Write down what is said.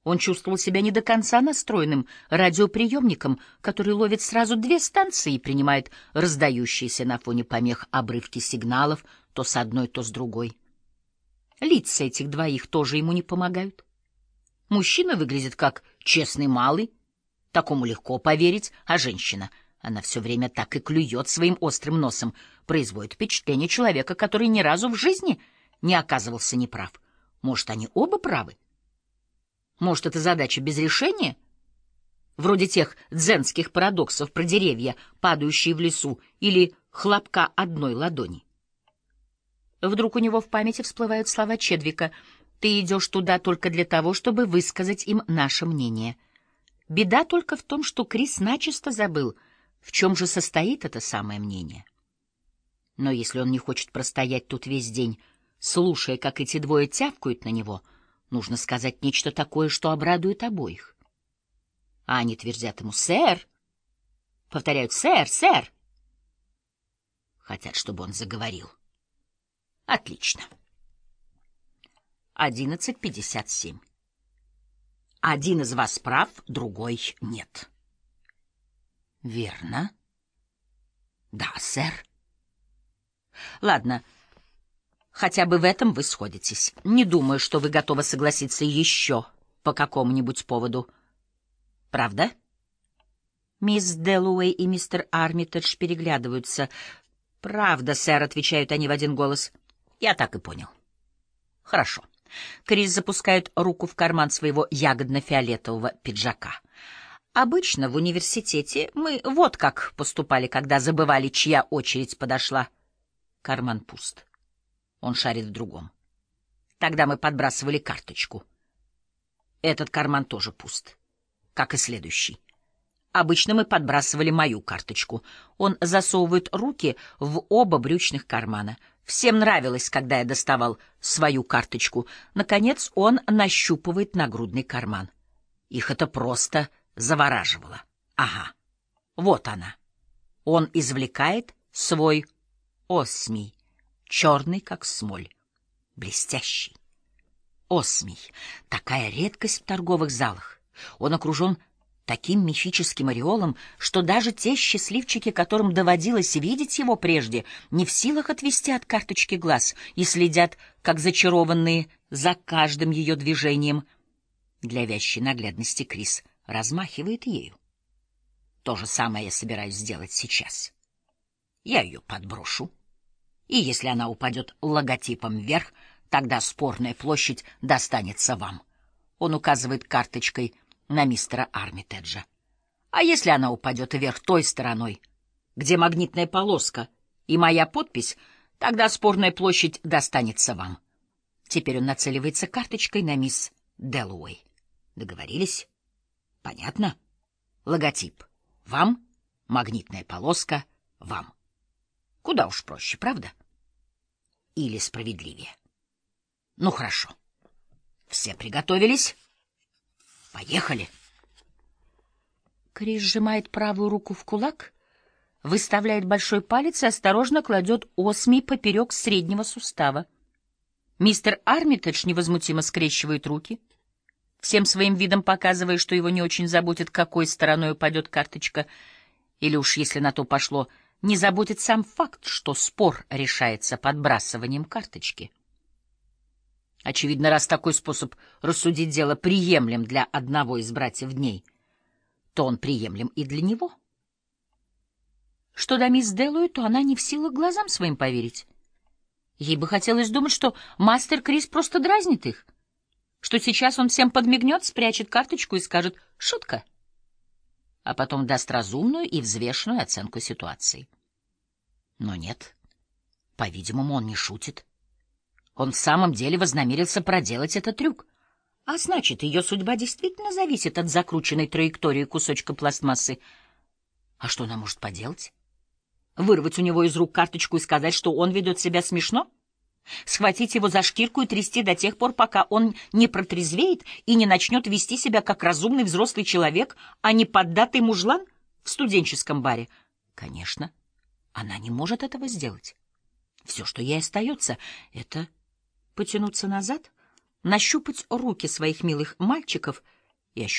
Он чувствовал себя не до конца настроенным радиоприемником, который ловит сразу две станции и принимает раздающиеся на фоне помех обрывки сигналов то с одной, то с другой. Лица этих двоих тоже ему не помогают. Мужчина выглядит как честный малый, такому легко поверить, а женщина, она все время так и клюет своим острым носом, производит впечатление человека, который ни разу в жизни не оказывался неправ. Может, они оба правы? Может, это задача без решения? Вроде тех дзенских парадоксов про деревья, падающие в лесу, или хлопка одной ладони. Вдруг у него в памяти всплывают слова Чедвика: «Ты идешь туда только для того, чтобы высказать им наше мнение». Беда только в том, что Крис начисто забыл, в чем же состоит это самое мнение. Но если он не хочет простоять тут весь день, слушая, как эти двое тявкают на него, нужно сказать нечто такое, что обрадует обоих. А они твердят ему «Сэр!» Повторяют «Сэр! Сэр!» Хотят, чтобы он заговорил. Отлично. 11:57. Один из вас прав, другой нет. Верно. Да, сэр. Ладно, хотя бы в этом вы сходитесь. Не думаю, что вы готовы согласиться еще по какому-нибудь поводу. Правда? Мисс Дэллоуэй и мистер Армитедж переглядываются. «Правда, сэр», — отвечают они в один голос. «Я так и понял». «Хорошо». Крис запускает руку в карман своего ягодно-фиолетового пиджака. «Обычно в университете мы вот как поступали, когда забывали, чья очередь подошла». Карман пуст. Он шарит в другом. Тогда мы подбрасывали карточку. Этот карман тоже пуст, как и следующий. Обычно мы подбрасывали мою карточку. Он засовывает руки в оба брючных кармана. Всем нравилось, когда я доставал свою карточку. Наконец он нащупывает нагрудный карман. Их это просто завораживало. Ага, вот она. Он извлекает свой осмий, черный, как смоль, блестящий. Осмий — такая редкость в торговых залах. Он окружен таким мифическим ореолом, что даже те счастливчики, которым доводилось видеть его прежде, не в силах отвести от карточки глаз и следят, как зачарованные, за каждым ее движением. Для вящей наглядности Крис размахивает ею. То же самое я собираюсь сделать сейчас. Я ее подброшу, и если она упадет логотипом вверх, тогда спорная площадь достанется вам. Он указывает карточкой на мистера Армитеджа. А если она упадет вверх той стороной, где магнитная полоска и моя подпись, тогда спорная площадь достанется вам. Теперь он нацеливается карточкой на мисс Дэллоуэй. Договорились? Понятно? Логотип вам, магнитная полоска вам. Куда уж проще, правда? Или справедливее. Ну, хорошо. Все приготовились? Поехали. Крис сжимает правую руку в кулак, выставляет большой палец и осторожно кладет осмий поперек среднего сустава. Мистер Армитедж невозмутимо скрещивает руки, всем своим видом показывая, что его не очень заботит, какой стороной упадет карточка, или уж, если на то пошло, не заботит сам факт, что спор решается подбрасыванием карточки. Очевидно, раз такой способ рассудить дело приемлем для одного из братьев Дней, то он приемлем и для него. Что до мисс Дэллоуэй, то она не в силах глазам своим поверить. Ей бы хотелось думать, что мастер Крис просто дразнит их, что сейчас он всем подмигнет, спрячет карточку и скажет «шутка», а потом даст разумную и взвешенную оценку ситуации. Но нет, по-видимому, он не шутит. Он в самом деле вознамерился проделать этот трюк. А значит, ее судьба действительно зависит от закрученной траектории кусочка пластмассы. А что она может поделать? Вырвать у него из рук карточку и сказать, что он ведет себя смешно? Схватить его за шкирку и трясти до тех пор, пока он не протрезвеет и не начнет вести себя как разумный взрослый человек, а не поддатый мужлан в студенческом баре? Конечно, она не может этого сделать. Все, что ей остается, — это потянуться назад, нащупать руки своих милых мальчиков и ощутить